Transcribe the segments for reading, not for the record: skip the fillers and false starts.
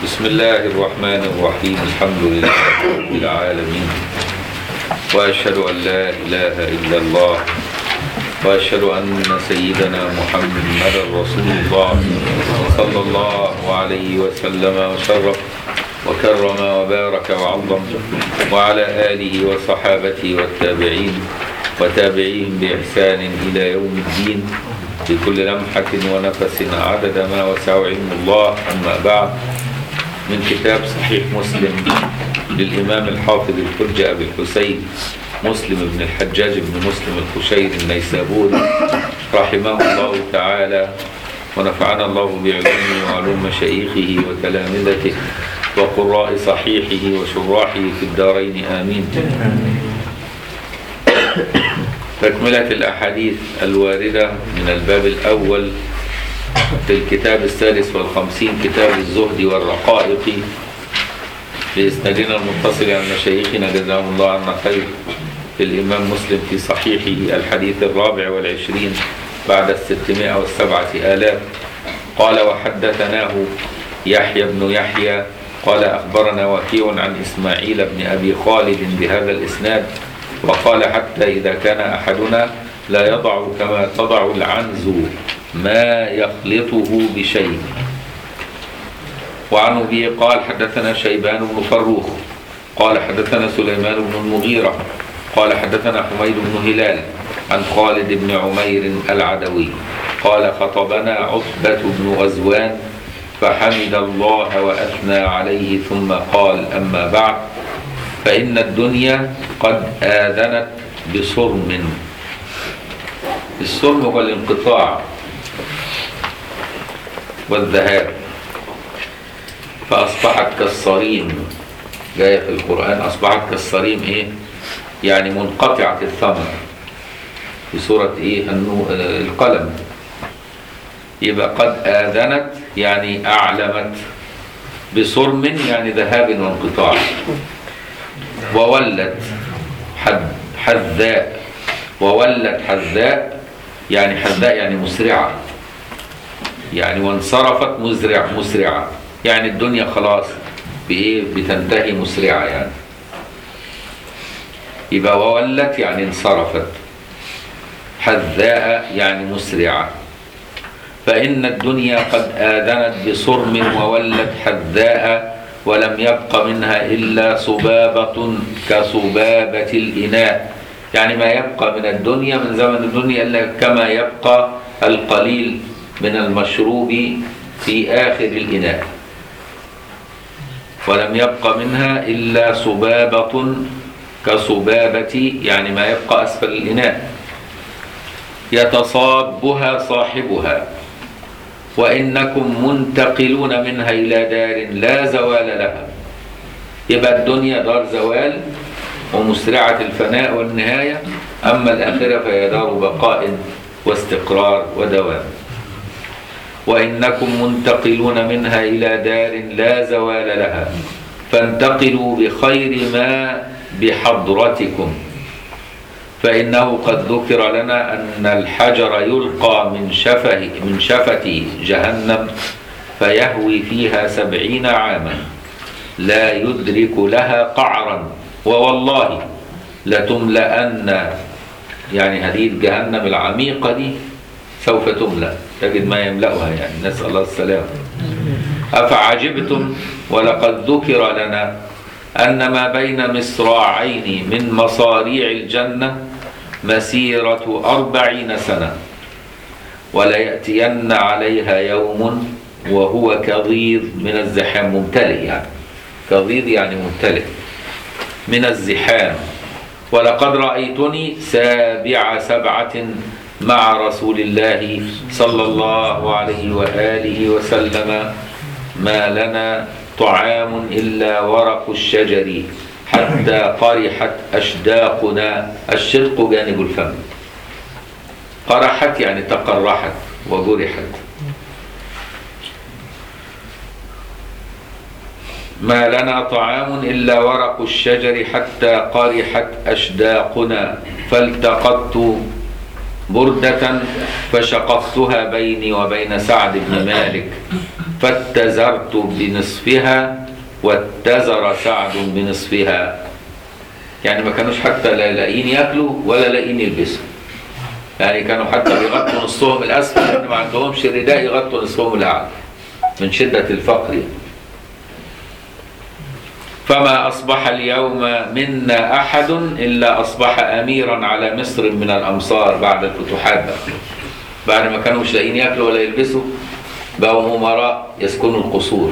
بسم الله الرحمن الرحيم. الحمد لله رب العالمين، وأشهد أن لا إله إلا الله، وأشهد أن سيدنا محمد رسول الله صلى الله عليه وسلم وشرف وكرم وبارك وعظم، وعلى آله وصحابته والتابعين وتابعيهم بإحسان إلى يوم الدين بكل لمحة ونفس عدد ما وسع علم الله. أما بعد، من كتاب صحيح مسلم للإمام الحافظ الحجة أبي الحسين مسلم بن الحجاج بن مسلم القشيري النيسابوري رحمه الله تعالى، ونفعنا الله بعلومه وعلوم مشايخه وتلامذته وقراء صحيحه وشراحه في الدارين آمين. تكملة الأحاديث الواردة من الباب الأول في الكتاب السادس والخمسين، كتاب الزهد والرقائق، بإسنادنا المتصل عن مشايخنا جزاهم الله عنا خير، في الإمام مسلم في صحيحه الحديث 24 بعد 607,000. قال: وحدثناه يحيى بن يحيى قال: أخبرنا وكيع عن إسماعيل بن أبي خالد بهذا الإسناد، وقال: حتى إذا كان أحدنا لا يضع كما تضع العنز ما يخلطه بشيء. وعن أبي قال: حدثنا شيبان بن فروخ قال: حدثنا سليمان بن المغيرة قال: حدثنا حميد بن هلال عن خالد بن عمير العدوي قال: خطبنا عتبة بن غزوان فحمد الله وأثنى عليه ثم قال: أما بعد، فإن الدنيا قد آذنت بصرم. الصرم هو الانقطاع والذهاب، فأصبحت كالصريم، جاية في القرآن أصبحت كالصريم، إيه يعني؟ منقطعة الثمر، في سورة إيه؟ القلم. يبقى قد آذنت يعني أعلمت، بصرم يعني ذهاب وانقطاع. وولت حذاء، وولت حذاء يعني حذاء يعني مسرعة، يعني وانصرفت مسرعة يعني الدنيا خلاص بإيه؟ بتنتهي مسرعة يعني. يبقى وولت يعني انصرفت، حذاء يعني مسرعة. فإن الدنيا قد آذنت بصرم وولت حذاء، ولم يبق منها إلا صبابة كصبابة الإناء، يعني ما يبقى من الدنيا من زمن الدنيا إلا كما يبقى القليل من المشروب في آخر الإناء. ولم يبق منها إلا صبابة كصبابة يعني ما يبقى أسفل الإناء، يتصابها صاحبها، وإنكم منتقلون منها إلى دار لا زوال لها. يبقى الدنيا دار زوال ومسرعة الفناء والنهاية، أما الآخرة فهي دار بقاء واستقرار ودوام. وإنكم منتقلون منها إلى دار لا زوال لها، فانتقلوا بخير ما بحضرتكم، فإنه قد ذكر لنا أن الحجر يلقى من شفة جهنم فيهوي فيها 70 عاما لا يدرك لها قعرا، ووالله لتملأن، يعني هذه جهنم العميقة دي سوف تملأ، تجد ما يملأها يعني، نسأل الله السلامة. أفعجبتم ولقد ذكر لنا أن ما بين مصراعين من مصاريع الجنة مسيرة 40 سنة، وليأتين عليها يوم وهو كضيض من الزحام، ممتلئ يعني، كضيض يعني ممتلئ من الزحام. ولقد رأيتني سابع 7 مع رسول الله صلى الله عليه وآله وسلم، ما لنا طعام إلا ورق الشجر حتى قرحت أشداقنا. الشدق جانب الفم، قرحت يعني تقرحت وجرحت. ما لنا طعام إلا ورق الشجر حتى قرحت أشداقنا، فالتقطت بردة فشققتها بيني وبين سعد بن مالك فاتزرت بنصفها واتزر سعد بنصفها. يعني ما كانوش حتى لا لاقيين ياكلوا ولا لاقيين يلبسوا، يعني كانوا حتى بيغطوا نصهم الاسفل لان ما عندهمش رداء يغطوا نصفهم الاعلى من شده الفقر. فما اصبح اليوم منا احد الا اصبح اميرا على مصر من الامصار. بعد الفتوحات بقى، بعد ما كانوا مش لاقيين ياكلوا ولا يلبسوا بقوا امراء يسكنوا القصور.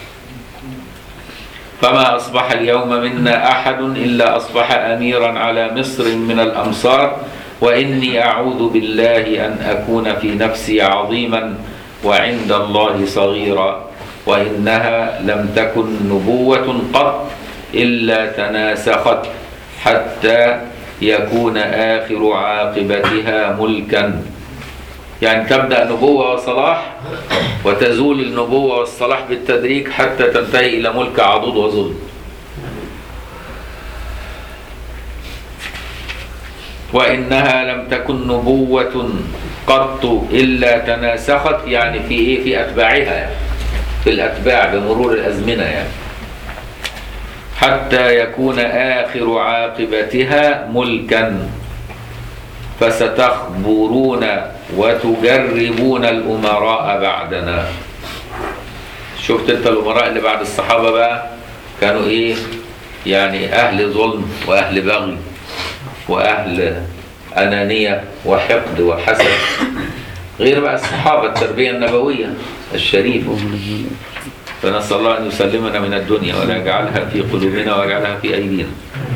فما أصبح اليوم منا أحد إلا أصبح أميرا على مصر من الأمصار، وإني أعوذ بالله أن أكون في نفسي عظيما وعند الله صغيرا، وإنها لم تكن نبوة قط إلا تناسخت حتى يكون آخر عاقبتها ملكا. يعني تبدأ نبوة وصلاح وتزول النبوة والصلاح بالتدريج حتى تنتهي إلى ملك عضوض وظلم. وإنها لم تكن نبوة قط إلا تناسخت، يعني في إيه؟ في أتباعها، يعني في الأتباع بمرور الأزمنة، يعني حتى يكون آخر عاقبتها ملكا. فستخبرون وتجربون الأمراء بعدنا. شفت انت الأمراء اللي بعد الصحابة بقى كانوا ايه؟ يعني أهل ظلم وأهل بغي وأهل أنانية وحقد وحسد، غير بقى الصحابة التربية النبوية الشريفة. فنسأل الله أن يسلمنا من الدنيا ولا يجعلها في قلوبنا ويجعلها في أيدينا.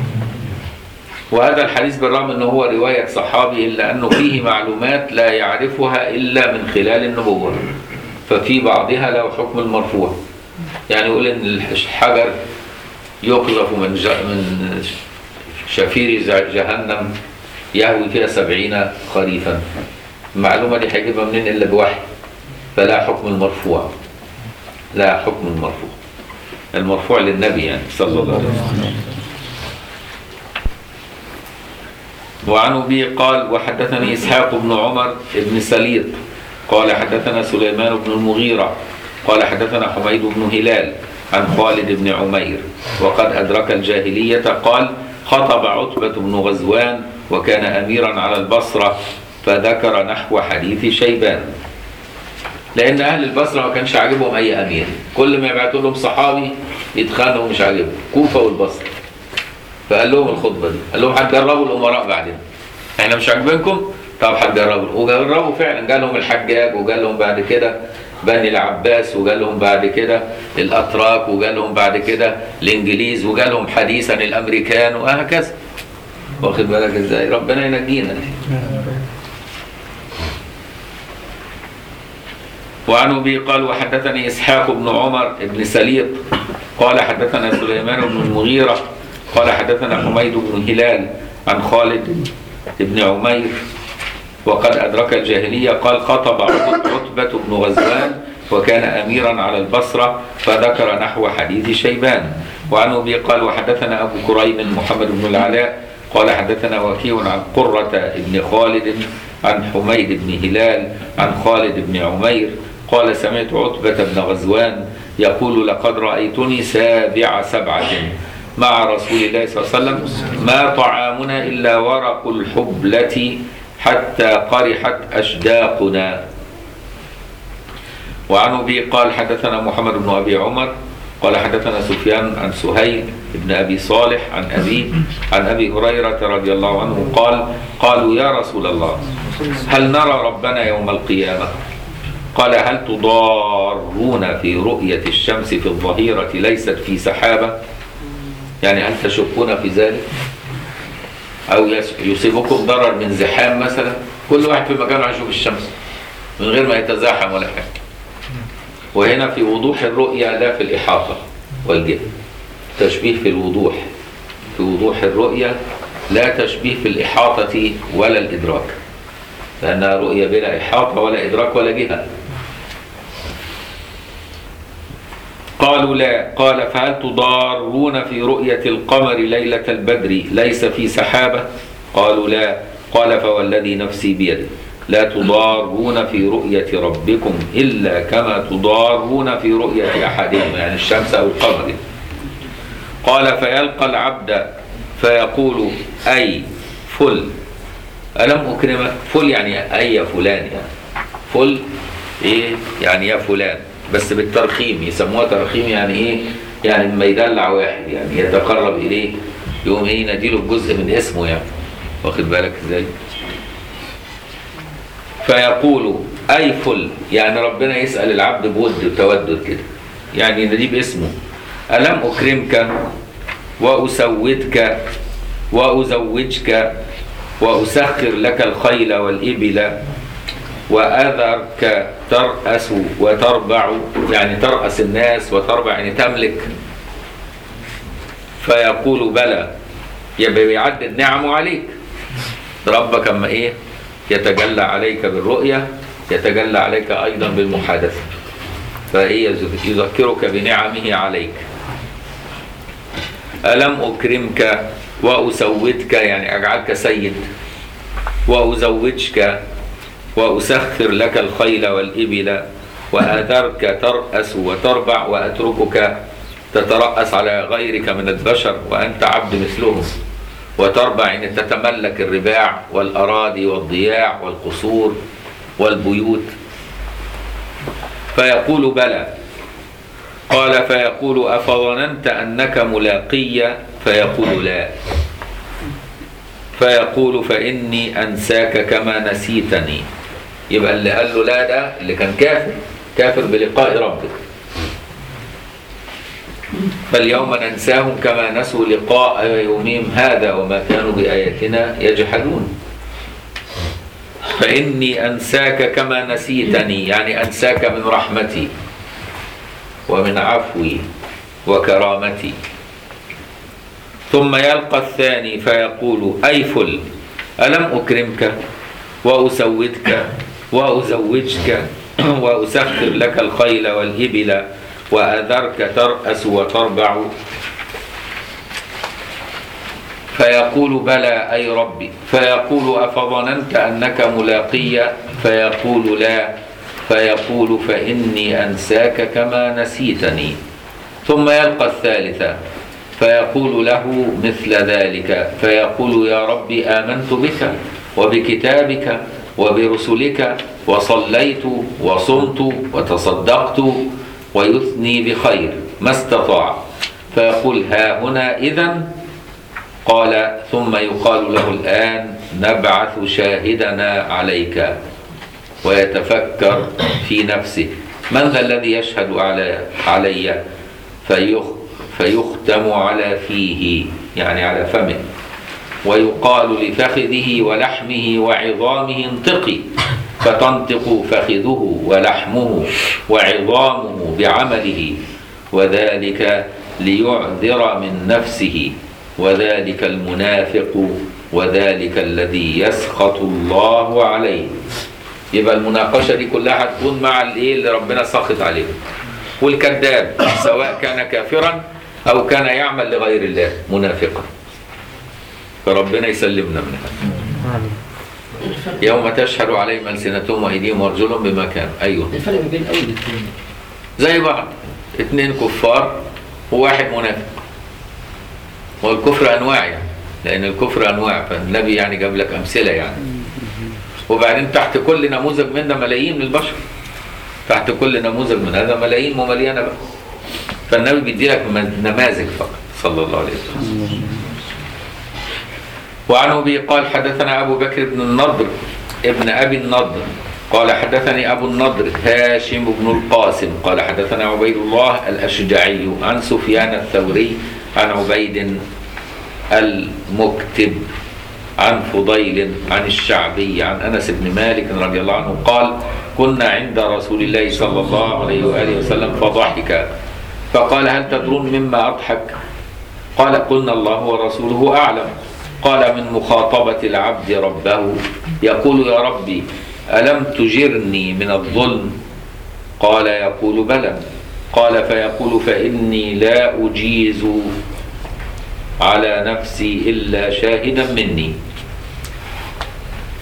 وهذا الحديث بالرغم أنه هو رواية صحابي إلا أنه فيه معلومات لا يعرفها إلا من خلال النبوة، ففي بعضها له حكم المرفوع. يعني يقول إن الحجر يقذف من شفير جهنم يهوي فيها 70 خريفا. المعلومة دي هيجيبها منين إلا بوحي؟ فلا حكم المرفوع، لا حكم المرفوع. المرفوع للنبي يعني صلى الله عليه وسلم. وعن أبي قال وحدثني إسحاق بن عمر بن سليط قال حدثنا سليمان بن المغيرة قال حدثنا حميد بن هلال عن خالد بن عمير وقد أدرك الجاهلية قال خطب عتبة بن غزوان وكان أميرا على البصرة فذكر نحو حديث شيبان. لأن أهل البصرة ما كانش عاجبهم أي أمير، كل ما يبعثوا لهم صحابي يتخانقوا مش عاجبهم، كوفة والبصرة. فقال لهم الخطبة دي، قال لهم هتجربوا الأمراء بعدين، احنا مش عاجبينكم؟ طب هتجربوا. وجربوا فعلا، جال لهم الحجاج وجال لهم بعد كده بني العباس وجال لهم بعد كده الأتراك وجال لهم بعد كده الإنجليز وجال لهم حديثا الأمريكان وهكذا. واخد بالك ازاي؟ ربنا ينجينا. وعن أبي قال وحدثني إسحاق بن عمر بن سليط قال حدثنا سليمان بن المغيرة قال حدثنا حميد بن هلال عن خالد بن عمير وقد أدرك الجاهلية قال خطب عتبة بن غزوان وكان أميرا على البصرة فذكر نحو حديث شيبان. وعن أبي قال وحدثنا أبو كريم محمد بن العلاء قال حدثنا وكيع عن قرة بن خالد عن حميد بن هلال عن خالد بن عمير قال سمعت عتبة بن غزوان يقول لقد رأيتني سابع 7 مع رسول الله صلى الله عليه وسلم ما طعامنا إلا ورق الحبلة حتى قرحت أشداقنا. وعن أبي قال حدثنا محمد بن أبي عمر قال حدثنا سفيان عن سهيل بن أبي صالح عن أبيه عن أبي هريرة رضي الله عنه قال قالوا يا رسول الله هل نرى ربنا يوم القيامة؟ قال هل تضارون في رؤية الشمس في الظهيرة ليست في سحابة؟ يعني هل تشكون في ذلك؟ أو يصيبكم ضرر من زحام مثلا؟ كل واحد في مكانه هيشوف الشمس من غير ما يتزاحم ولا حاجة. وهنا في وضوح الرؤية لا في الإحاطة والجهة، تشبيه في الوضوح، في وضوح الرؤية لا تشبيه في الإحاطة ولا الإدراك، لأنها رؤية بلا إحاطة ولا إدراك ولا جهة. قالوا لا. قال فهل تضارون في رؤية القمر ليلة البدر ليس في سحابة؟ قالوا لا. قال فوالذي نفسي بيده لا تضارون في رؤية ربكم إلا كما تضارون في رؤية أحدهم، يعني الشمس أو القمر. قال فيلقى العبد فيقول أي فل ألم أكرمك. فل يعني أي فلان، يعني فل إيه يعني يا فلان، بس بالترخيم، يسموها ترخيم. يعني إيه؟ يعني لما يدلع واحد يعني يتقرب إليه يقوم إيه يناديله بجزء من اسمه، يعني واخد بالك إزاي؟ فيقول أي فل، يعني ربنا يسأل العبد بود وتودد كده، يعني يناديه باسمه. ألم أكرمك وأسودك وأزوجك وأسخر لك الخيل والإبل وأذرك ترأس وتربع، يعني ترأس الناس وتربع يعني تملك. فيقول بلى، يبقى بيعدد نعمه عليك. ربك اما ايه يتجلى عليك بالرؤية يتجلى عليك أيضا بالمحادثة، فإيه يذكرك بنعمه عليك. ألم أكرمك وأسودك، يعني أجعلك سيد، وأزوجك وأسخر لك الخيل والإبل وآثرك ترأس وتربع وأتركك تترأس على غيرك من البشر وأنت عبد مثلهم، وتربع إن تتملك الرباع والأراضي والضياع والقصور والبيوت. فيقول بلى. قال فيقول أفظننت أنك ملاقي؟ فيقول لا. فيقول فإني أنساك كما نسيتني. يبقى اللي قال له لا ده اللي كان كافر بلقاء ربك. فاليوم ننساهم كما نسوا لقاء يومهم هذا وما كانوا بآياتنا يجحدون. فإني أنساك كما نسيتني، يعني أنساك من رحمتي ومن عفوي وكرامتي. ثم يلقى الثاني فيقول أي فل ألم أكرمك وأسودك وأزوجك وأسخر لك الخيل والإبل وأذرك ترأس وتربع؟ فيقول بلى أي ربي. فيقول أفظننت أنك ملاقي؟ فيقول لا. فيقول فإني أنساك كما نسيتني. ثم يلقى الثالثة فيقول له مثل ذلك، فيقول يا ربي آمنت بك وبكتابك وبرسلك وصليت وصمت وتصدقت، ويثني بخير ما استطاع. فيقول ها هنا إذن. قال ثم يقال له الآن نبعث شاهدنا عليك. ويتفكر في نفسه من ذا الذي يشهد علي؟ فيختم على فيه، يعني على فمه، ويقال لفخذه ولحمه وعظامه انطقي، فتنطق فخذه ولحمه وعظامه بعمله، وذلك ليعذر من نفسه، وذلك المنافق، وذلك الذي يسخط الله عليه. يبقى المناقشة دي كلها هتكون مع الايه اللي ربنا سخط عليه، والكذاب سواء كان كافرا أو كان يعمل لغير الله منافقا، فربنا يسلمنا منها. يوم تشهد عليهم ألسنتهم وأيديهم وأرجلهم بما كانوا. أيوه الفرق بين أول الاثنين زي بعض، اثنين كفار وواحد منافق. والكفر أنواع يعني، لأن الكفر أنواع، فالنبي يعني جاب لك أمثلة يعني. وبعدين تحت كل نموذج منا ملايين من البشر، تحت كل نموذج من هذا ملايين ممليانة بقى. فالنبي بيدي لك نماذج فقط صلى الله عليه وسلم. وعن أبي قال حدثنا أبو بكر بن النضر ابن أبي النضر قال حدثني أبو النضر هاشم بن القاسم قال حدثنا عبيد الله الأشجعي عن سفيان الثوري عن عبيد المكتب عن فضيل عن الشعبي عن أنس بن مالك رضي الله عنه قال كنا عند رسول الله صلى الله عليه وآله وسلم فضحك فقال هل تدرون مما أضحك؟ قال قلنا الله ورسوله أعلم. قال من مخاطبة العبد ربه يقول يا ربي ألم تجرني من الظلم؟ قال يقول بلى. قال فيقول فإني لا أجيز على نفسي إلا شاهدا مني.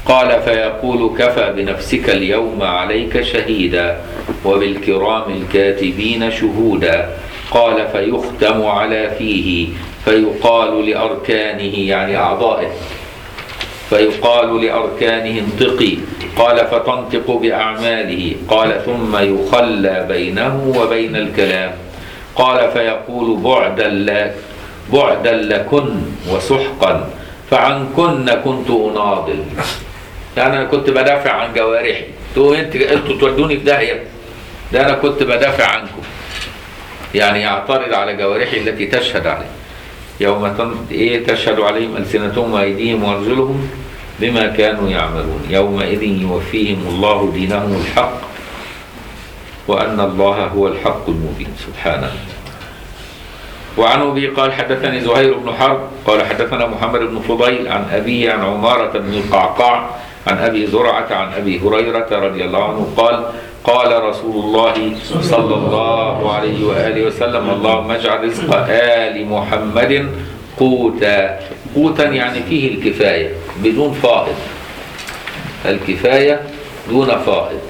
قال فيقول كفى بنفسك اليوم عليك شهيدا وبالكرام الكاتبين شهودا. قال فيختم على فيه فيقال لأركانه يعني أعضائه، فيقال لأركانه انطقي، قال فتنطق بأعماله، قال ثم يخلى بينه وبين الكلام. قال فيقول بعدا لكن وسحقا فعنكن كنت أناضل. يعني أنا كنت بدافع عن جوارحي، انتوا تودوني في داهية، ده أنا كنت بدافع عنكم. يعني يعترض على جوارحي التي تشهد عليه. يوم تشهد عليهم ألسنتهم وأيديهم وأرجلهم بما كانوا يعملون يومئذ يوفيهم الله دينهم الحق وأن الله هو الحق المبين سبحانه. وعن أبي قال حدثني زهير بن حرب قال حدثنا محمد بن فضيل عن أبيه عن عمارة بن القعقاع عن أبي زرعة عن أبي هريرة رضي الله عنه قال قال رسول الله صلى الله عليه وآله وسلم اللهم اجعل رزق آل محمد قوتا. قوتا يعني فيه الكفاية بدون فائض، الكفاية دون فائض.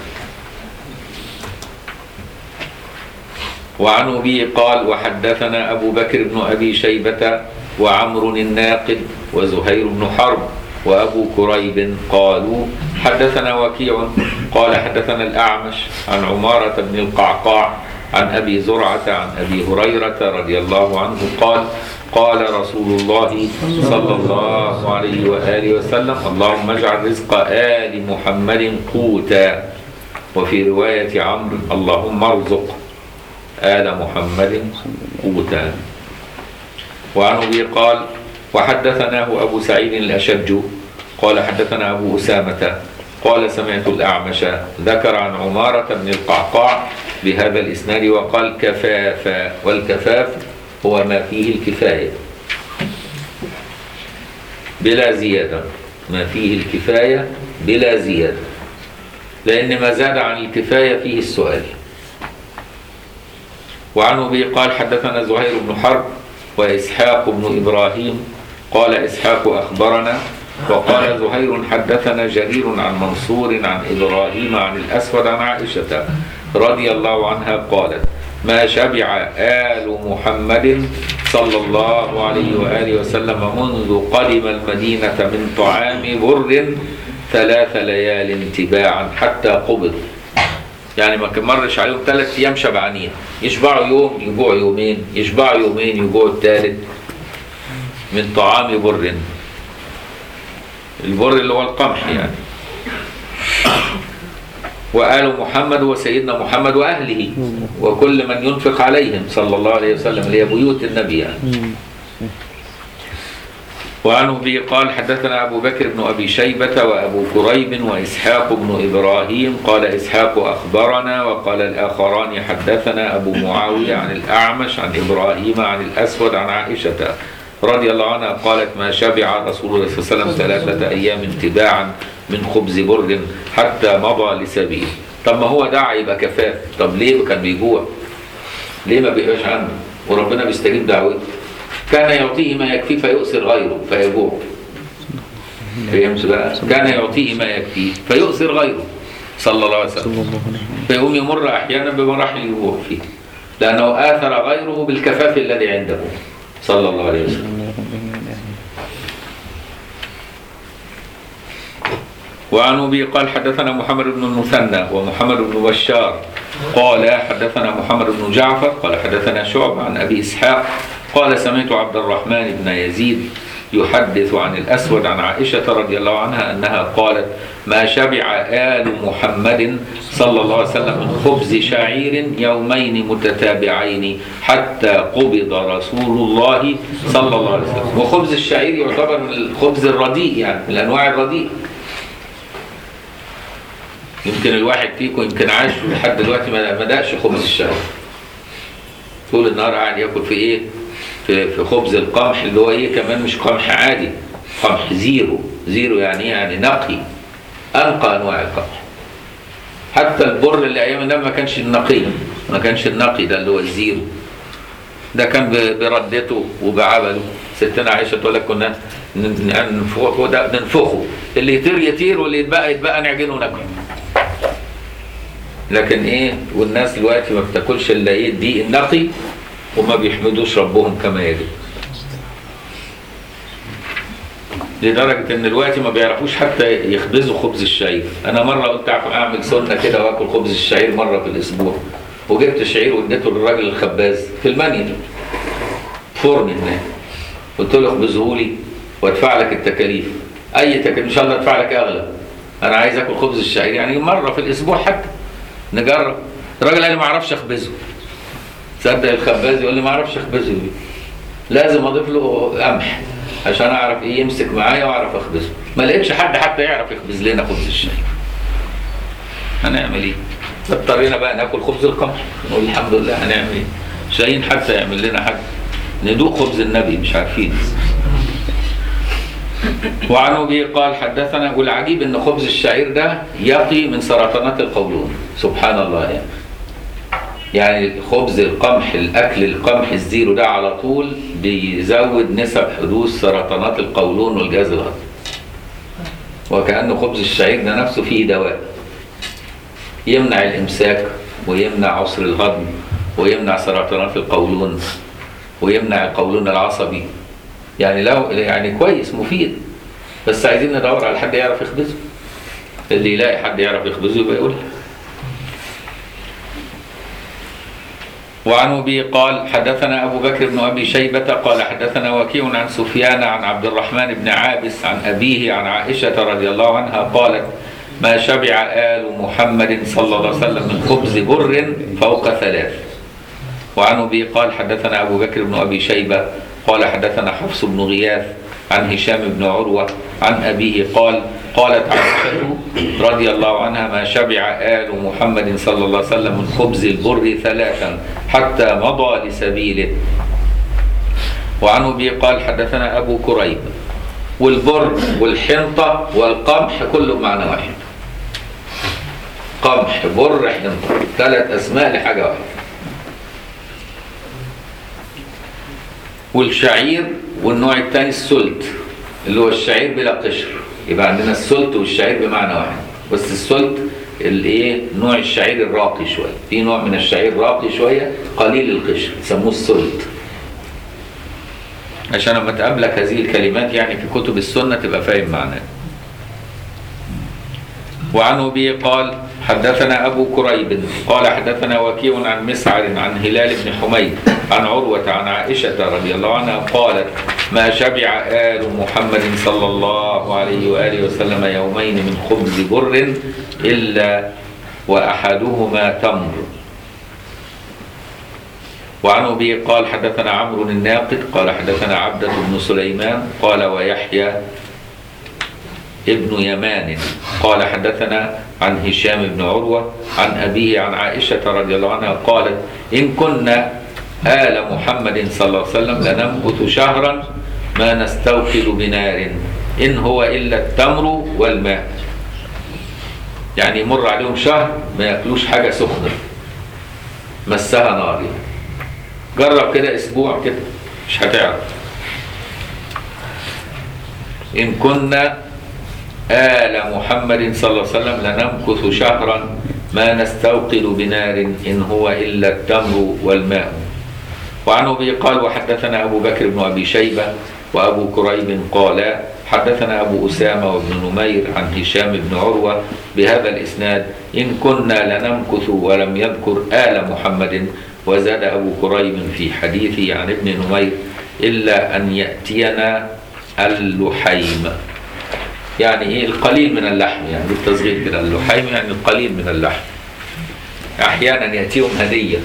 وعن أبي قال وحدثنا أبو بكر بن أبي شيبة وعمر الناقد وزهير بن حرب وأبو كريب قالوا حدثنا وكيع قال حدثنا الأعمش عن عمارة بن القعقاع عن أبي زرعة عن أبي هريرة رضي الله عنه قال قال رسول الله صلى الله عليه وآله وسلم اللهم اجعل رزق آل محمد قوتا. وفي رواية عمرو اللهم ارزق آل محمد قوتا. وعن أبي قال وحدثناه أبو سعيد الأشج قال حدثنا أبو أسامة قال سمعت الأعمش ذكر عن عمارة بن القعقاع بهذا الإسناد وقال كفافا، والكفاف هو ما فيه الكفاية بلا زيادة، ما فيه الكفاية بلا زيادة، لأن ما زاد عن الكفاية فيه السؤال. وعن أبي قال حدثنا زهير بن حرب وإسحاق بن إبراهيم قال إسحاق أخبرنا وقال زهير حدثنا جرير عن منصور عن إبراهيم عن الأسود عن عائشة رضي الله عنها قالت ما شبع آل محمد صلى الله عليه وآله وسلم منذ قدم المدينة من طعام بر 3 ليال تباعا حتى قبض. يعني ما مرش عليهم 3 أيام شبعانين، يشبعوا يوم يجوعوا يومين، يشبعوا يومين يجوعوا الثالث من طعام بر. البر اللي هو القمح يعني. وآل محمد وسيدنا محمد وأهله وكل من ينفق عليهم صلى الله عليه وسلم اللي هي بيوت النبي يعني. وعنه به قال حدثنا أبو بكر بن أبي شيبة وأبو كريب وإسحاق بن إبراهيم قال إسحاق أخبرنا وقال الآخران حدثنا أبو معاوية عن الأعمش عن إبراهيم عن الأسود عن عائشة رضي الله عنها قالت ما شبع رسول الله صلى الله عليه وسلم 3 أيام تباعا من خبز بر حتى مضى لسبيل. طب ما هو دعا يبقى كفاف، طب ليه كان بيجوع؟ ليه ما بيبقاش عنده وربنا بيستجيب دعوته؟ كان يعطيه ما يكفيه فيؤثر غيره فيجوع. فهمت بقى؟ كان يعطيه ما يكفيه فيؤثر غيره صلى الله عليه وسلم، فيقوم يمر أحيانا بمراحل الجوع فيه لأنه آثر غيره بالكفاف الذي عنده صلى الله عليه وسلم. وعن أبي قال حدثنا محمد بن المثنى ومحمد بن بشار قال حدثنا محمد بن جعفر قال حدثنا شعب عن أبي إسحاق قال سمعت عبد الرحمن بن يزيد يحدث عن الأسود عن عائشة رضي الله عنها أنها قالت ما شبع آل محمد صلى الله عليه وسلم من خبز شعير يومين متتابعين حتى قبض رسول الله صلى الله عليه وسلم. وخبز الشعير يعتبر من الخبز الرديء يعني من الأنواع الرديء. يمكن الواحد فيكم يمكن عاش لحد دلوقتي ما دقش خبز الشعير، طول النهار قاعد ياكل في ايه؟ في خبز القمح اللي هو ايه كمان مش قمح عادي، قمح زيرو يعني ايه؟ يعني نقي، انقى انواع القمح. حتى البر اللي ايام النبي ما كانش النقي ده اللي هو الزيرو، ده كان بردته وبعبله. ستنا عائشه تقول لك كنا ننفخه، اللي يطير يطير واللي يتبقى نعجنه وناكله. لكن ايه، والناس دلوقتي ما بتاكلش الا ايه الدقيق النقي، وما بيحمدوش ربهم كما يجب، لدرجة ان دلوقتي ما بيعرفوش حتى يخبزوا خبز الشعير. انا مرة قلت اعمل سنة كده واكل خبز الشعير مرة في الاسبوع، وجبت شعير واديته للراجل الخباز في المنيل فرن هناك، قلت له اخبزه لي وادفع لك التكاليف، اي تكاليف ان شاء الله ادفع لك اغلى، انا عايز اكل خبز الشعير يعني مرة في الاسبوع حتى نجرب. الراجل قال لي ما اعرفش اخبزه. تصدق الخباز يقول لي ما اعرفش اخبزه، لازم اضيف له قمح عشان اعرف ايه يمسك معايا واعرف اخبزه. ما لقيتش حد حتى يعرف يخبز لنا خبز الشعير. هنعمل ايه؟ اضطرينا بقى ناكل خبز القمح، نقول الحمد لله. هنعمل ايه؟ مش لاقيين حتى يعمل لنا حاجه، ندوق خبز النبي مش عارفين. وعن ابي قال حدثنا، والعجيب ان خبز الشعير ده يقي من سرطانات القولون، سبحان الله. يعني خبز القمح، الاكل القمح الزيرو ده على طول بيزود نسب حدوث سرطانات القولون والجهاز الهضمي، وكأنه خبز الشعير ده نفسه فيه دواء يمنع الامساك ويمنع عسر الهضم ويمنع سرطانات القولون ويمنع القولون العصبي. يعني لو يعني كويس مفيد، بس عايزين ندور على حد يعرف يخبزه. اللي يلاقي حد يعرف يخبزه يبقى يقول. وعن أبي قال حدثنا أبو بكر بن أبي شيبة قال حدثنا وكيع عن سفيان عن عبد الرحمن بن عابس عن أبيه عن عائشة رضي الله عنها قالت ما شبع آل محمد صلى الله عليه وسلم من خبز بر فوق 3. وعن أبي قال حدثنا أبو بكر بن أبي شيبة قال حدثنا حفص بن غياث عن هشام بن عروة عن أبيه قال قالت عائشة رضي الله عنها ما شبع آل محمد صلى الله عليه وسلم من خبز البر 3 حتى مضى لسبيله. وعن أبي قال حدثنا أبو كريب. والبر والحنطة والقمح كله معنى واحد، قمح بر حنطة، 3 أسماء لحاجة واحدة. والشعير والنوع الثاني السلت اللي هو الشعير بلا قشر، يبقى عندنا السلت والشعير بمعنى واحد، بس السلت الايه نوع الشعير الراقي شويه، في نوع من الشعير راقي شويه قليل القشر يسموه السلت، عشان لما تقابلك هذه الكلمات يعني في كتب السنه تبقى فاهم معناها. وعن أبي قال حدثنا أبو كريب قال حدثنا وكيع عن مسعر عن هلال بن حميد عن عروة عن عائشة رضي الله عنها قالت ما شبع آل محمد صلى الله عليه وآله وسلم يومين من خبز بر إلا وأحدهما تمر. وعن أبي قال حدثنا عمرو الناقد قال حدثنا عبدة بن سليمان قال ويحيى ابن يمان قال حدثنا عن هشام بن عروة عن أبيه عن عائشة رضي الله عنها قالت إن كنا آل محمد صلى الله عليه وسلم لنمكث شهرا ما نستوقد بنار إن هو إلا التمر والماء. يعني يمر عليهم شهر ما يأكلوش حاجة سخنة مسها نار. جرب كده أسبوع كده مش هتعرف. إن كنا آل محمد صلى الله عليه وسلم لنمكث شهرا ما نستوقد بنار إن هو إلا التمر والماء. وعن أبي قال وحدثنا أبو بكر بن أبي شيبة وأبو كريب قال حدثنا أبو أسامة وابن نمير عن هشام بن عروة بهذا الإسناد إن كنا لنمكث ولم يذكر آل محمد. وزاد أبو كريب في حديثه عن ابن نمير إلا أن يأتينا اللحيم، يعني ايه القليل من اللحم، يعني بالتصغير كده اللحيم يعني القليل من اللحم، احيانا ياتيهم هديه.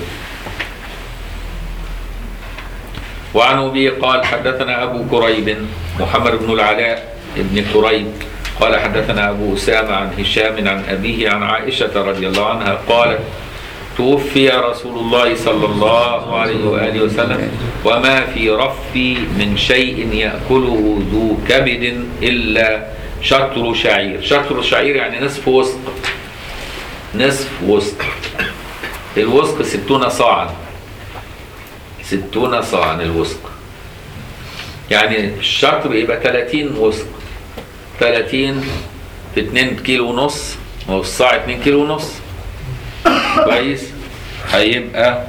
وعن ابي قال حدثنا ابو كريب محمد بن العلاء بن كريب قال حدثنا ابو اسامه عن هشام عن ابيه عن عائشه رضي الله عنها قالت توفي رسول الله صلى الله عليه واله وسلم وما في رفي من شيء ياكله ذو كبد الا شطر شعير. شطر شعير يعني نصف وسق، نصف وسق. الوسق 60 صاعا، 60 صاعا الوسق. يعني الشطر يبقى 30 وسق، 30 في 2 كيلو ونص، والصاع 2 كيلو ونص، كويس، هيبقى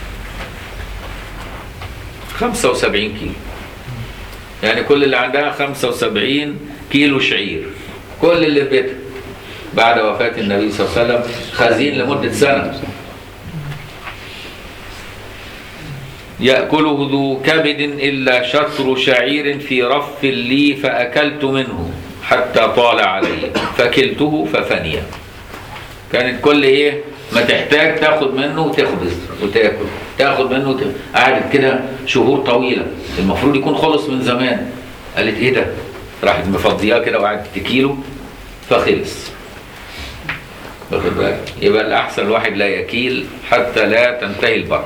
75 كيلو. يعني كل اللي عندها 75 كيلو شعير، كل اللي في بيتها بعد وفاة النبي صلى الله عليه وسلم خزين لمدة سنة. يأكله ذو كبد إلا شطر شعير في رف لي فأكلت منه حتى طال علي فكلته ففني. كانت كل ايه ما تحتاج تاخد منه وتخبز وتاكل، تاخد منه وتخبز. قعدت كده شهور طويلة، المفروض يكون خلص من زمان. قالت ايه ده؟ راحت مفضياه كده وقعدت تكيله فخلص. واخد بالك؟ يبقى الأحسن الواحد لا يكيل حتى لا تنتهي البركة.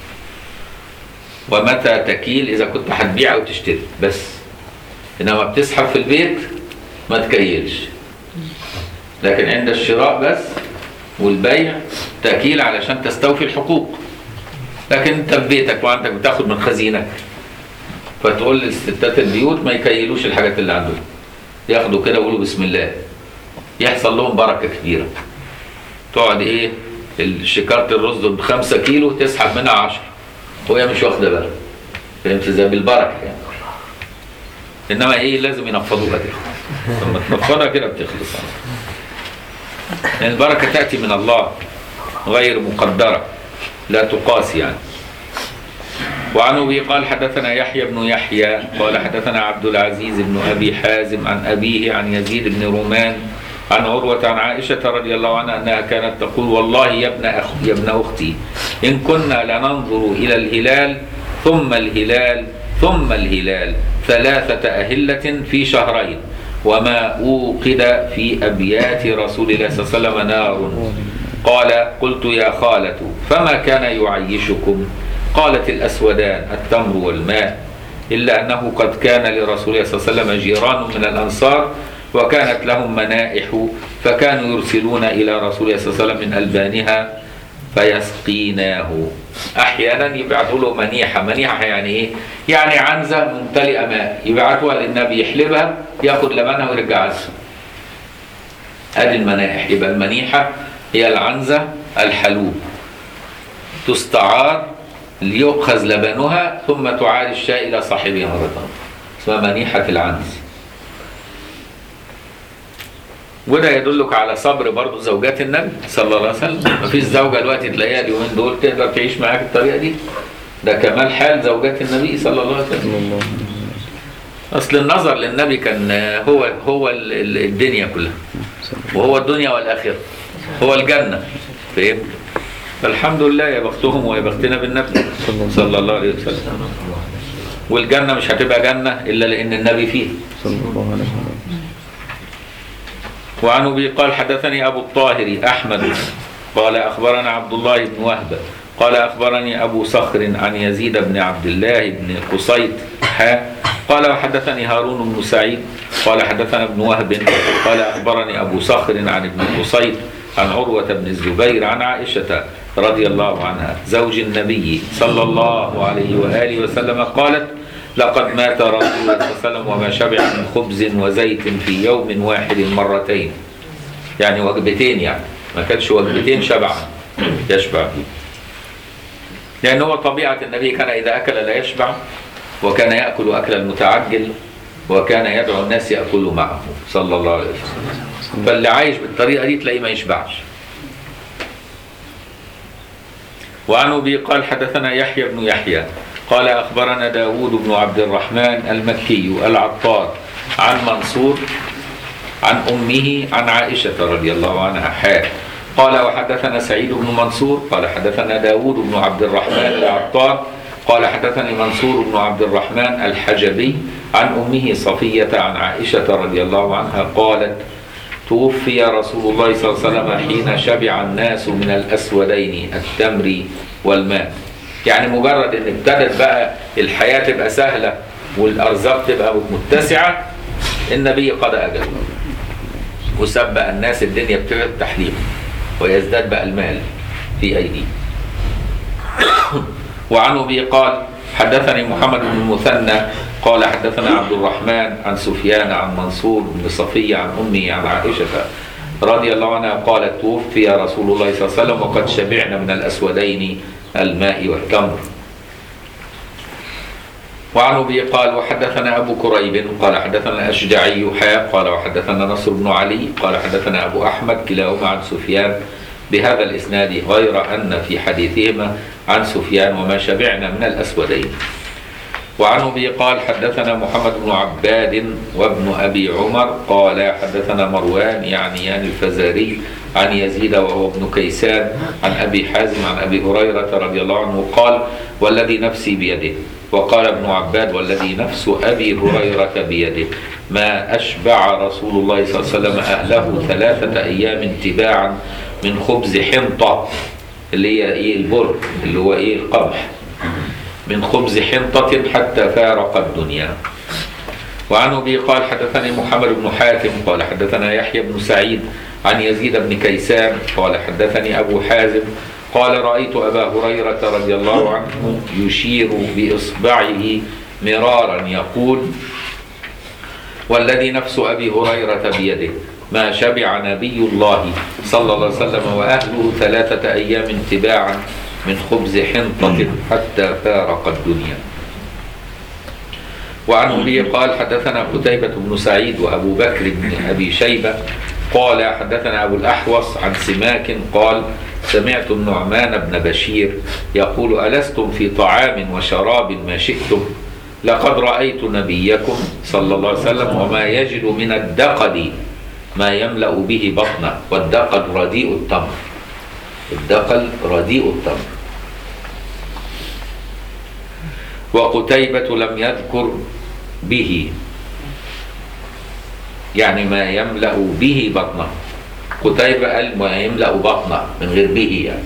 ومتى تكيل؟ إذا كنت هتبيع أو تشتري بس، إنما بتسحب في البيت ما تكيلش. لكن عند الشراء بس والبيع تكيل علشان تستوفي الحقوق. لكن أنت في بيتك وعندك بتاخد من خزينك، فتقول للستات البيوت ما يكيلوش الحاجات اللي عندهم، ياخدوا كده ويقولوا بسم الله، يحصل لهم بركة كبيرة. تقعد ايه شكارة الرز ب5 كيلو تسحب منها 10 وهي مش واخده بالها. فهمت ازاي؟ بالبركه يعني. انما ايه لازم ينفضوها كده، لما تنفضها كده بتخلص. يعني البركه تاتي من الله غير مقدره، لا تقاس يعني. وعن ابي قال حدثنا يحيى بن يحيى قال حدثنا عبد العزيز بن ابي حازم عن ابيه عن يزيد بن رومان عن عروة عن عائشة رضي الله عنها أنها كانت تقول والله يا ابن أختي إن كنا لننظر إلى الهلال ثم الهلال ثم الهلال 3 أهلة في شهرين وما أوقد في أبيات رسول الله صلى الله عليه وسلم نار. قال قلت يا خالة فما كان يعيشكم؟ قالت الأسودان التمر والماء، إلا أنه قد كان لرسول الله صلى الله عليه وسلم جيران من الأنصار وكانت لهم منائح فكانوا يرسلون إلى رسول الله صلى الله عليه وسلم من ألبانها فيسقيناه. أحيانا يبعثوا له منيحة. منيحة يعني إيه؟ يعني عنزة ممتلئة ماء، يبعثوها للنبي يحلبها ياخد لبنها ويرجع لها. هذه المنائح. يبقى المنيحة هي العنزة الحلوب، تستعار ليؤخذ لبنها ثم تعاد الشاء إلى صاحبها مرة، اسمها منيحة العنز. وده يدلك على صبر برضو زوجات النبي صلى الله عليه وسلم. مفيش زوجة دلوقتي تلاقيها اليومين دول تقدر تعيش معاك الطريقة دي. ده كمال حال زوجات النبي صلى الله عليه وسلم. أصل النظر للنبي كان هو الدنيا كلها، وهو الدنيا والآخرة، هو الجنة. فهمت؟ فالحمد لله يا بختهم ويا بختنا بالنبي صلى الله عليه وسلم. والجنة مش هتبقى جنة إلا لأن النبي فيه صلى الله عليه وسلم. وعن أبي قال حدثني أبو الطاهر أحمد قال أخبرنا عبد الله بن وهب قال أخبرني أبو صخر عن يزيد بن عبد الله بن قصيط قال وحدثني هارون بن سعيد قال حدثنا ابن وهب قال أخبرني أبو صخر عن ابن قصيط عن عروة بن الزبير عن عائشة رضي الله عنها زوج النبي صلى الله عليه وآله وسلم قالت لقد مات رسول الله صلى الله عليه وسلم وما شبع من خبز وزيت في يوم واحد مرتين. يعني وجبتين، يعني ما كانش وجبتين شبعا يشبع فيه. لأن هو طبيعة النبي كان إذا أكل لا يشبع، وكان يأكل أكل المتعجل، وكان يدعو الناس يأكلوا معه صلى الله عليه وسلم. فاللي عايش بالطريقة دي تلاقيه ما يشبعش. وعن أبي قال حدثنا يحيى بن يحيى قال أخبرنا داود بن عبد الرحمن المكي العطار عن منصور عن أمه عن عائشة رضي الله عنها قال وحدثنا سعيد بن منصور قال حدثنا داود بن عبد الرحمن العطار قال حدثني منصور بن عبد الرحمن الحجبي عن أمه صفية عن عائشة رضي الله عنها قالت توفي رسول الله صلى الله عليه وسلم حين شبع الناس من الأسودين التمر والماء. يعني مجرد ان ابتدت بقى الحياة تبقى سهلة والأرزاق تبقى متسعة النبي قضى أجله وساب بقى الناس الدنيا بتبقى تحليم ويزداد بقى المال في أيديه. وعن أبي قال حدثني محمد بن المثنى قال حدثنا عبد الرحمن عن سفيان عن منصور بن صفية عن أمه عن عائشة رضي الله عنها قالت توفي رسول الله صلى الله عليه وسلم وقد شبعنا من الأسودين الماء والتمر. وعن أبي قال وحدثنا أبو كريب قال حدثنا الأشجعي قال وحدثنا نصر بن علي قال حدثنا أبو أحمد كلاهما عن سفيان بهذا الإسناد غير أن في حديثهما عن سفيان وما شبعنا من الأسودين. وعن أبي قال حدثنا محمد بن عباد وابن أبي عمر قال حدثنا مروان يعنيان الفزاري عن يزيد وهو ابن كيسان عن أبي حازم عن أبي هريرة رضي الله عنه قال والذي نفسي بيده. وقال ابن عباد والذي نفس أبي هريرة بيده ما أشبع رسول الله صلى الله عليه وسلم أهله 3 أيام تباعا من خبز حنطة اللي هي إيه البر اللي هو إيه القمح من خبز حنطة حتى فارق الدنيا. وعن أبي قال حدثني محمد بن حاتم قال حدثنا يحيى بن سعيد عن يزيد بن كيسان قال حدثني أبو حازم قال رأيت أبا هريرة رضي الله عنه يشير بإصبعه مرارا يقول والذي نفس أبي هريرة بيده ما شبع نبي الله صلى الله عليه وسلم وأهله 3 أيام تباعا من خبز حنطة حتى فارق الدنيا. وعن أبي قال حدثنا قتيبة بن سعيد وأبو بكر بن أبي شيبة قال حدثنا أبو الأحوص عن سماك قال سمعت النعمان بن بشير يقول ألستم في طعام وشراب ما شئتم لقد رأيت نبيكم صلى الله عليه وسلم وما يجد من الدقل ما يملأ به بطنه. والدقل رديء التمر الدقل رديء التمر. وقتيبة لم يذكر به يعني ما يملأ به بطنه. قتيبة قال ما يملأ بطنه من غير به يعني.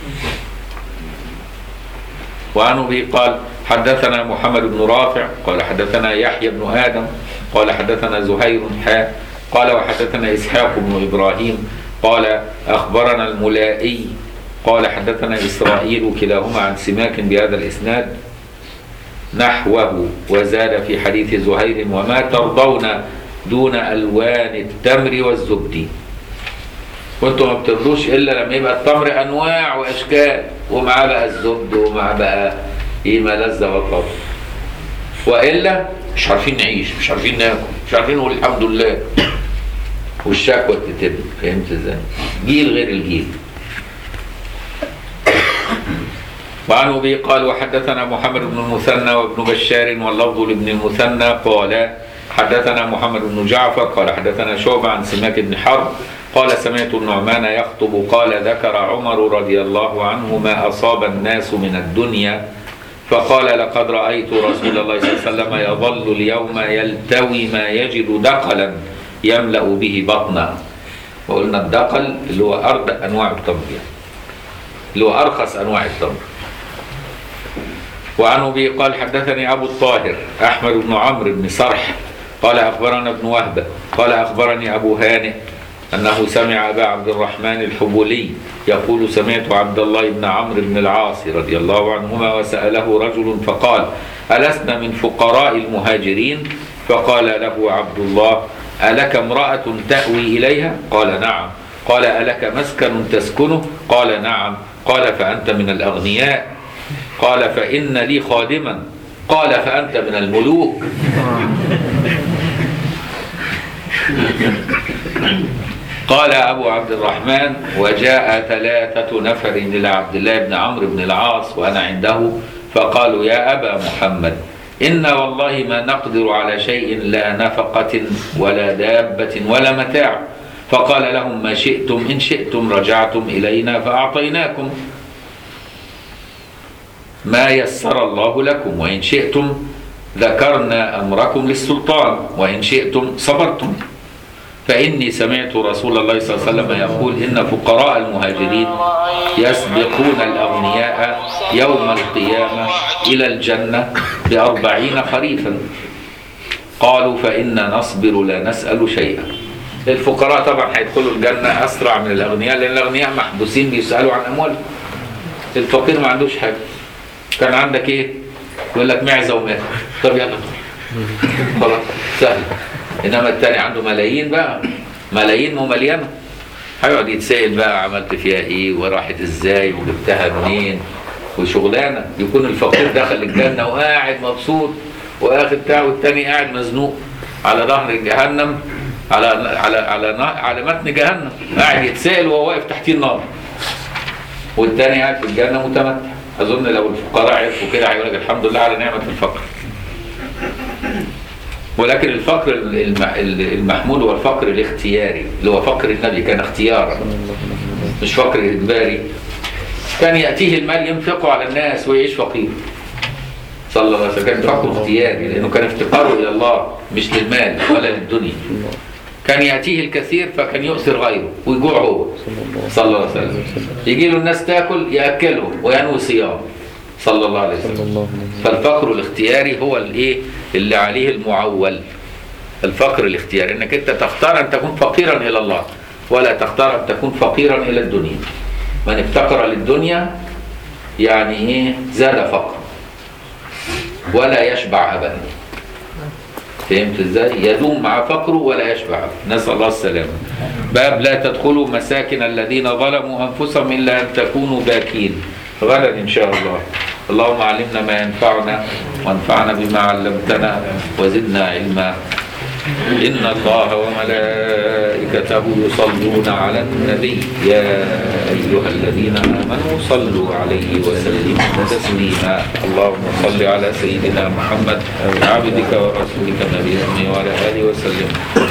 وعن أبي قال حدثنا محمد بن رافع قال حدثنا يحيى بن آدم قال حدثنا زهير قال وحدثنا إسحاق بن إبراهيم قال أخبرنا الملائي قال حدثنا إسرائيل كلاهما عن سماك بهذا الإسناد نحوه وزاد في حديث زهير وما ترضون دون ألوان التمر والزبد. وانتم ما بترضوش إلا لما يبقى التمر أنواع وأشكال ومعاه بقى الزبد ومعاه بقى إيه ما لذ وطاب وإلا مش عارفين نعيش مش عارفين ناكل مش عارفين نقول الحمد لله والشكوى تتم. فهمت ازاي؟ جيل غير الجيل. وعن أبي قال وحدثنا محمد بن المثنى وابن بشار واللفظ لابن المثنى قال حدثنا محمد بن جعفر قال حدثنا شعبة عن سماك بن حرب قال سمعت النعمان يخطب قال ذكر عمر رضي الله عنه ما أصاب الناس من الدنيا فقال لقد رأيت رسول الله صلى الله عليه وسلم يظل اليوم يلتوي ما يجد دقلا يملأ به بطنه. وقلنا الدقل اللي هو أردأ أنواع التمر اللي هو أرخص أنواع التمر. وعن أبي قال حدثني أبو الطاهر أحمد بن عمرو بن صرح قال أخبرنا ابن وهب قال أخبرني أبو هانئ أنه سمع أبا عبد الرحمن الحبولي يقول سمعت عبد الله بن عمرو بن العاص رضي الله عنهما وسأله رجل فقال ألسنا من فقراء المهاجرين؟ فقال له عبد الله ألك امرأة تأوي إليها؟ قال نعم. قال ألك مسكن تسكنه؟ قال نعم. قال فأنت من الأغنياء. قال فإن لي خادما. قال فأنت من الملوك. قال أبو عبد الرحمن وجاء 3 نفر إلى عبد الله بن عمرو بن العاص وأنا عنده فقالوا يا أبا محمد إنا والله ما نقدر على شيء لا نفقة ولا دابة ولا متاع. فقال لهم ما شئتم إن شئتم رجعتم إلينا فأعطيناكم ما يسر الله لكم وإن شئتم ذكرنا أمركم للسلطان وإن شئتم صبرتم. فإني سمعت رسول الله صلى الله عليه وسلم يقول إن فقراء المهاجرين يسبقون الأغنياء يوم القيامة إلى الجنة ب40 خريفا. قالوا فإنا نصبر لا نسأل شيئا. الفقراء طبعا هيدخلوا الجنة أسرع من الأغنياء لأن الأغنياء محبوسين بيسألوا عن أموالهم. الفقير ما عندوش حاجة. كان عندك إيه؟ يقول لك معزة وماء. طب يلا خلاص سهل. انما التاني عنده ملايين بقى، ملايين مملينه، هيقعد يتسائل بقى عملت فيها ايه وراحت ازاي وجبتها منين وشغلانه. يكون الفقير دخل الجنه وقاعد مبسوط واخد بتاعه، والتاني قاعد مزنوق على ظهر جهنم، على متن جهنم، قاعد يتسائل وهو واقف تحتيه النار، والتاني قاعد في الجنه متمتع. اظن لو الفقراء عرفوا كده هيقول لك الحمد لله على نعمه الفقر. ولكن الفقر المحمول هو الفقر الاختياري، اللي هو فقر النبي، كان اختيارا مش فقر اجباري. كان ياتيه المال ينفقه على الناس ويعيش فقير صلى الله عليه وسلم. كان فقره اختياري لانه كان افتقاره الى الله مش للمال ولا للدنيا. كان ياتيه الكثير فكان يؤثر غيره ويجوع هو صلى الله عليه وسلم. يجي له الناس تاكل ياكلهم وينوي صيام صلى الله عليه وسلم. فالفقر الاختياري هو الايه اللي عليه المعول. الفقر الاختياري انك انت تختار ان تكون فقيرا الى الله ولا تختار ان تكون فقيرا الى الدنيا. من افتقر للدنيا يعني ايه زاد فقر ولا يشبع ابدا. فهمت ازاي؟ يدوم مع فقره ولا يشبع. نسال الله السلامه. باب لا تدخلوا مساكن الذين ظلموا انفسهم الا ان تكونوا باكين. غدا ان شاء الله. اللهم علمنا ما ينفعنا وانفعنا بما علمتنا وزدنا علما. إن الله وملائكته يصلون على النبي يا أيها الذين آمنوا صلوا عليه وسلموا تسليما. اللهم صل على سيدنا محمد عبدك ورسولك النبي وعلى آله وسلم.